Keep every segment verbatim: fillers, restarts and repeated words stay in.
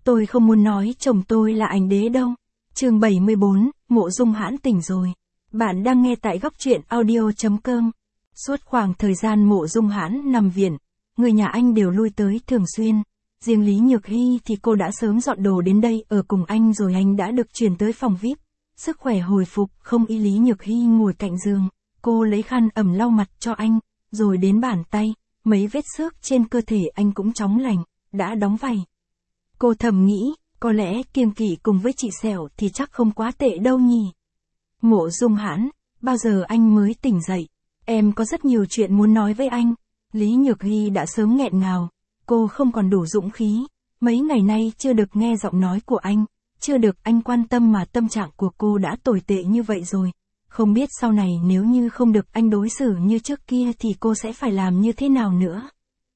Tôi không muốn nói chồng tôi là ảnh đế đâu. Chương bảy mươi bốn, Mộ Dung Hãn tỉnh rồi. Bạn đang nghe tại góc truyện audio chấm com. Suốt khoảng thời gian Mộ Dung Hãn nằm viện, người nhà anh đều lui tới thường xuyên. Riêng Lý Nhược Hy thì cô đã sớm dọn đồ đến đây ở cùng anh rồi, anh đã được chuyển tới phòng vi ai pi. Sức khỏe hồi phục không y, Lý Nhược Hy ngồi cạnh giường, cô lấy khăn ẩm lau mặt cho anh, rồi đến bàn tay, mấy vết xước trên cơ thể anh cũng chóng lành, đã đóng vảy. Cô thầm nghĩ, có lẽ kiêng kỵ cùng với chị Sẻo thì chắc không quá tệ đâu nhỉ. Mộ Dung Hãn, bao giờ anh mới tỉnh dậy? Em có rất nhiều chuyện muốn nói với anh. Lý Nhược Hy đã sớm nghẹn ngào, cô không còn đủ dũng khí. Mấy ngày nay chưa được nghe giọng nói của anh, chưa được anh quan tâm mà tâm trạng của cô đã tồi tệ như vậy rồi. Không biết sau này nếu như không được anh đối xử như trước kia thì cô sẽ phải làm như thế nào nữa.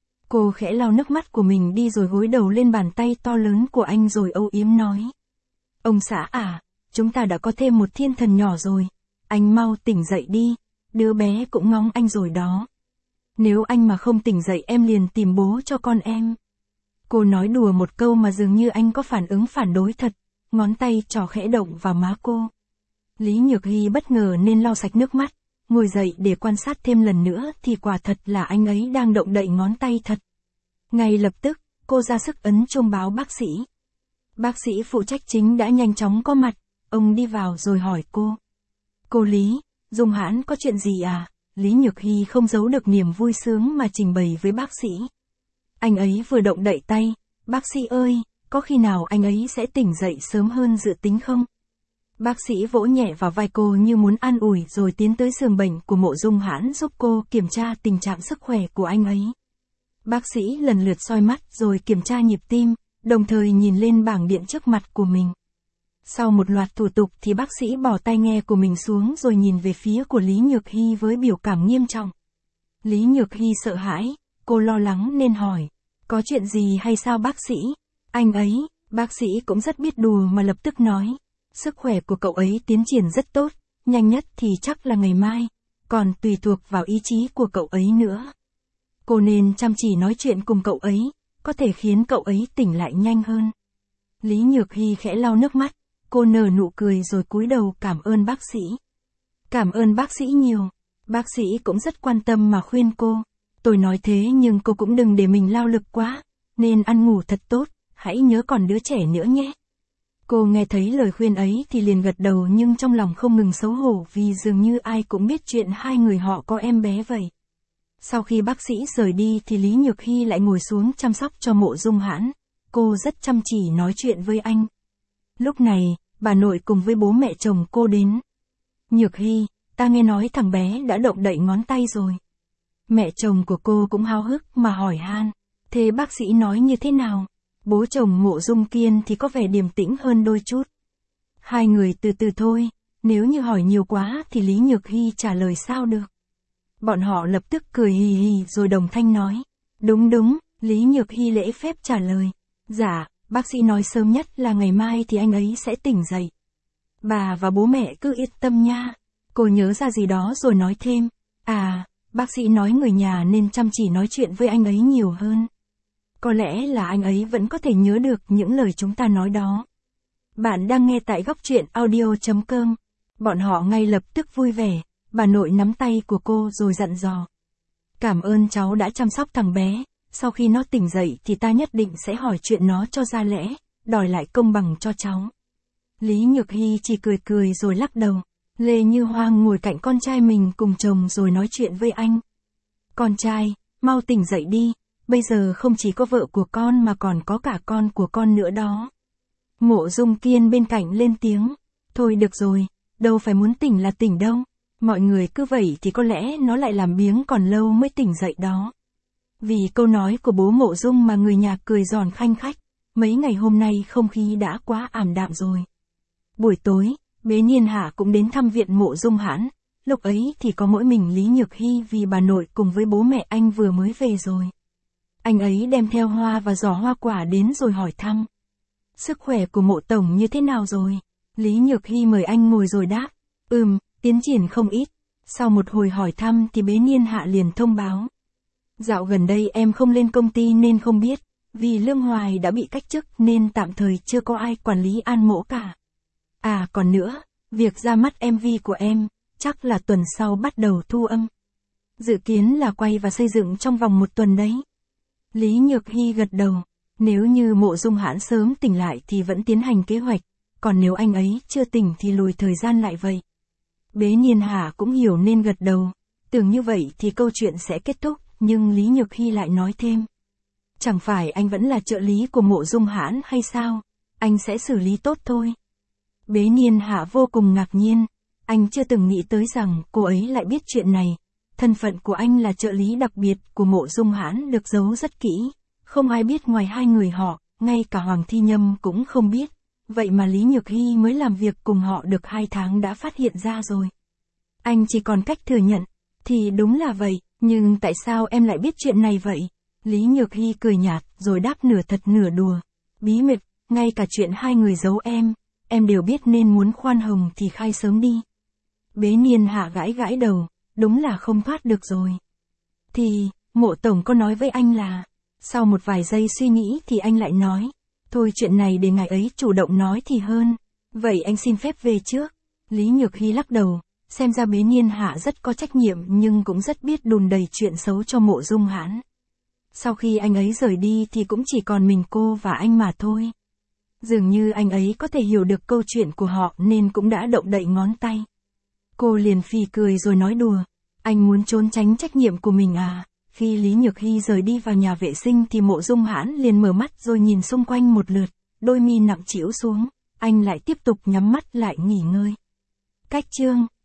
Cô khẽ lau nước mắt của mình đi rồi gối đầu lên bàn tay to lớn của anh rồi âu yếm nói. Ông xã à, chúng ta đã có thêm một thiên thần nhỏ rồi. Anh mau tỉnh dậy đi, đứa bé cũng ngóng anh rồi đó. Nếu anh mà không tỉnh dậy em liền tìm bố cho con em. Cô nói đùa một câu mà dường như anh có phản ứng phản đối thật, ngón tay trỏ khẽ động vào má cô. Lý Nhược Hy bất ngờ nên lau sạch nước mắt, ngồi dậy để quan sát thêm lần nữa thì quả thật là anh ấy đang động đậy ngón tay thật. Ngay lập tức, cô ra sức ấn chuông báo bác sĩ. Bác sĩ phụ trách chính đã nhanh chóng có mặt, ông đi vào rồi hỏi cô. Cô Lý, Dung Hãn có chuyện gì à? Lý Nhược Hy không giấu được niềm vui sướng mà trình bày với bác sĩ. Anh ấy vừa động đậy tay, bác sĩ ơi, có khi nào anh ấy sẽ tỉnh dậy sớm hơn dự tính không? Bác sĩ vỗ nhẹ vào vai cô như muốn an ủi rồi tiến tới giường bệnh của Mộ Dung Hãn giúp cô kiểm tra tình trạng sức khỏe của anh ấy. Bác sĩ lần lượt soi mắt rồi kiểm tra nhịp tim, đồng thời nhìn lên bảng điện trước mặt của mình. Sau một loạt thủ tục thì bác sĩ bỏ tai nghe của mình xuống rồi nhìn về phía của Lý Nhược Hy với biểu cảm nghiêm trọng. Lý Nhược Hy sợ hãi, cô lo lắng nên hỏi, có chuyện gì hay sao bác sĩ? Anh ấy, bác sĩ cũng rất biết đùa mà lập tức nói, sức khỏe của cậu ấy tiến triển rất tốt, nhanh nhất thì chắc là ngày mai, còn tùy thuộc vào ý chí của cậu ấy nữa. Cô nên chăm chỉ nói chuyện cùng cậu ấy, có thể khiến cậu ấy tỉnh lại nhanh hơn. Lý Nhược Hy khẽ lau nước mắt, cô nở nụ cười rồi cúi đầu cảm ơn bác sĩ. Cảm ơn bác sĩ nhiều, bác sĩ cũng rất quan tâm mà khuyên cô. Tôi nói thế nhưng cô cũng đừng để mình lao lực quá, nên ăn ngủ thật tốt, hãy nhớ còn đứa trẻ nữa nhé. Cô nghe thấy lời khuyên ấy thì liền gật đầu nhưng trong lòng không ngừng xấu hổ vì dường như ai cũng biết chuyện hai người họ có em bé vậy. Sau khi bác sĩ rời đi thì Lý Nhược Hy lại ngồi xuống chăm sóc cho Mộ Dung Hãn. Cô rất chăm chỉ nói chuyện với anh. Lúc này, bà nội cùng với bố mẹ chồng cô đến. Nhược Hy, ta nghe nói thằng bé đã động đậy ngón tay rồi. Mẹ chồng của cô cũng háo hức mà hỏi han. Thế bác sĩ nói như thế nào? Bố chồng Mộ Dung Kiên thì có vẻ điềm tĩnh hơn đôi chút. Hai người từ từ thôi, nếu như hỏi nhiều quá thì Lý Nhược Hy trả lời sao được. Bọn họ lập tức cười hì hì rồi đồng thanh nói. Đúng đúng, Lý Nhược Hy lễ phép trả lời. Dạ, bác sĩ nói sớm nhất là ngày mai thì anh ấy sẽ tỉnh dậy. Bà và bố mẹ cứ yên tâm nha. Cô nhớ ra gì đó rồi nói thêm. À, bác sĩ nói người nhà nên chăm chỉ nói chuyện với anh ấy nhiều hơn. Có lẽ là anh ấy vẫn có thể nhớ được những lời chúng ta nói đó. Bạn đang nghe tại góc truyện audio chấm com. Bọn họ ngay lập tức vui vẻ. Bà nội nắm tay của cô rồi dặn dò. Cảm ơn cháu đã chăm sóc thằng bé, sau khi nó tỉnh dậy thì ta nhất định sẽ hỏi chuyện nó cho ra lẽ, đòi lại công bằng cho cháu. Lý Nhược Hy chỉ cười cười rồi lắc đầu. Lê Như Hoang ngồi cạnh con trai mình cùng chồng rồi nói chuyện với anh. Con trai, mau tỉnh dậy đi, bây giờ không chỉ có vợ của con mà còn có cả con của con nữa đó. Mộ Dung Kiên bên cạnh lên tiếng. Thôi được rồi, đâu phải muốn tỉnh là tỉnh đâu. Mọi người cứ vậy thì có lẽ nó lại làm biếng còn lâu mới tỉnh dậy đó. Vì câu nói của bố Mộ Dung mà người nhà cười giòn khanh khách, mấy ngày hôm nay không khí đã quá ảm đạm rồi. Buổi tối, Bế Niên Hạ cũng đến thăm viện Mộ Dung Hãn, lúc ấy thì có mỗi mình Lý Nhược Hy vì bà nội cùng với bố mẹ anh vừa mới về rồi. Anh ấy đem theo hoa và giỏ hoa quả đến rồi hỏi thăm. Sức khỏe của Mộ Tổng như thế nào rồi? Lý Nhược Hy mời anh ngồi rồi đáp. Ừm, tiến triển không ít. Sau một hồi hỏi thăm thì Bế Niên Hạ liền thông báo. Dạo gần đây em không lên công ty nên không biết, Vì Lương Hoài đã bị cách chức nên tạm thời chưa có ai quản lý An Mỗ cả. À còn nữa, việc ra mắt em vê của em, chắc là tuần sau bắt đầu thu âm. Dự kiến là quay và xây dựng trong vòng một tuần đấy. Lý Nhược Hy gật đầu. Nếu như Mộ Dung Hãn sớm tỉnh lại thì vẫn tiến hành kế hoạch, còn nếu anh ấy chưa tỉnh thì lùi thời gian lại vậy. Bế Nhiên Hà cũng hiểu nên gật đầu. Tưởng như vậy thì câu chuyện sẽ kết thúc, nhưng Lý Nhược Hy lại nói thêm. Chẳng phải anh vẫn là trợ lý của Mộ Dung Hãn hay sao? Anh sẽ xử lý tốt thôi. Bế Nhiên Hạ vô cùng ngạc nhiên. Anh chưa từng nghĩ tới rằng cô ấy lại biết chuyện này. Thân phận của anh là trợ lý đặc biệt của Mộ Dung Hãn được giấu rất kỹ. Không ai biết ngoài hai người họ, ngay cả Hoàng Thi Nhâm cũng không biết. Vậy mà Lý Nhược Hy mới làm việc cùng họ được hai tháng đã phát hiện ra rồi. Anh chỉ còn cách thừa nhận. Thì đúng là vậy, nhưng tại sao em lại biết chuyện này vậy? Lý Nhược Hy cười nhạt, rồi đáp nửa thật nửa đùa. Bí mật, ngay cả chuyện hai người giấu em, em đều biết nên muốn khoan hồng thì khai sớm đi. Bế Niên Hạ gãi gãi đầu, đúng là không thoát được rồi. Thì, Mộ Tổng có nói với anh là, sau một vài giây suy nghĩ thì anh lại nói, thôi chuyện này để ngài ấy chủ động nói thì hơn. Vậy anh xin phép về trước. Lý Nhược Hy lắc đầu, xem ra Bế Niên Hạ rất có trách nhiệm nhưng cũng rất biết đùn đầy chuyện xấu cho Mộ Dung Hãn. Sau khi anh ấy rời đi thì cũng chỉ còn mình cô và anh mà thôi. Dường như anh ấy có thể hiểu được câu chuyện của họ nên cũng đã động đậy ngón tay. Cô liền phì cười rồi nói đùa, anh muốn trốn tránh trách nhiệm của mình à? Khi Lý Nhược Hy rời đi vào nhà vệ sinh thì Mộ Dung Hãn liền mở mắt rồi nhìn xung quanh một lượt, đôi mi nặng trĩu xuống, anh lại tiếp tục nhắm mắt lại nghỉ ngơi. Cách chương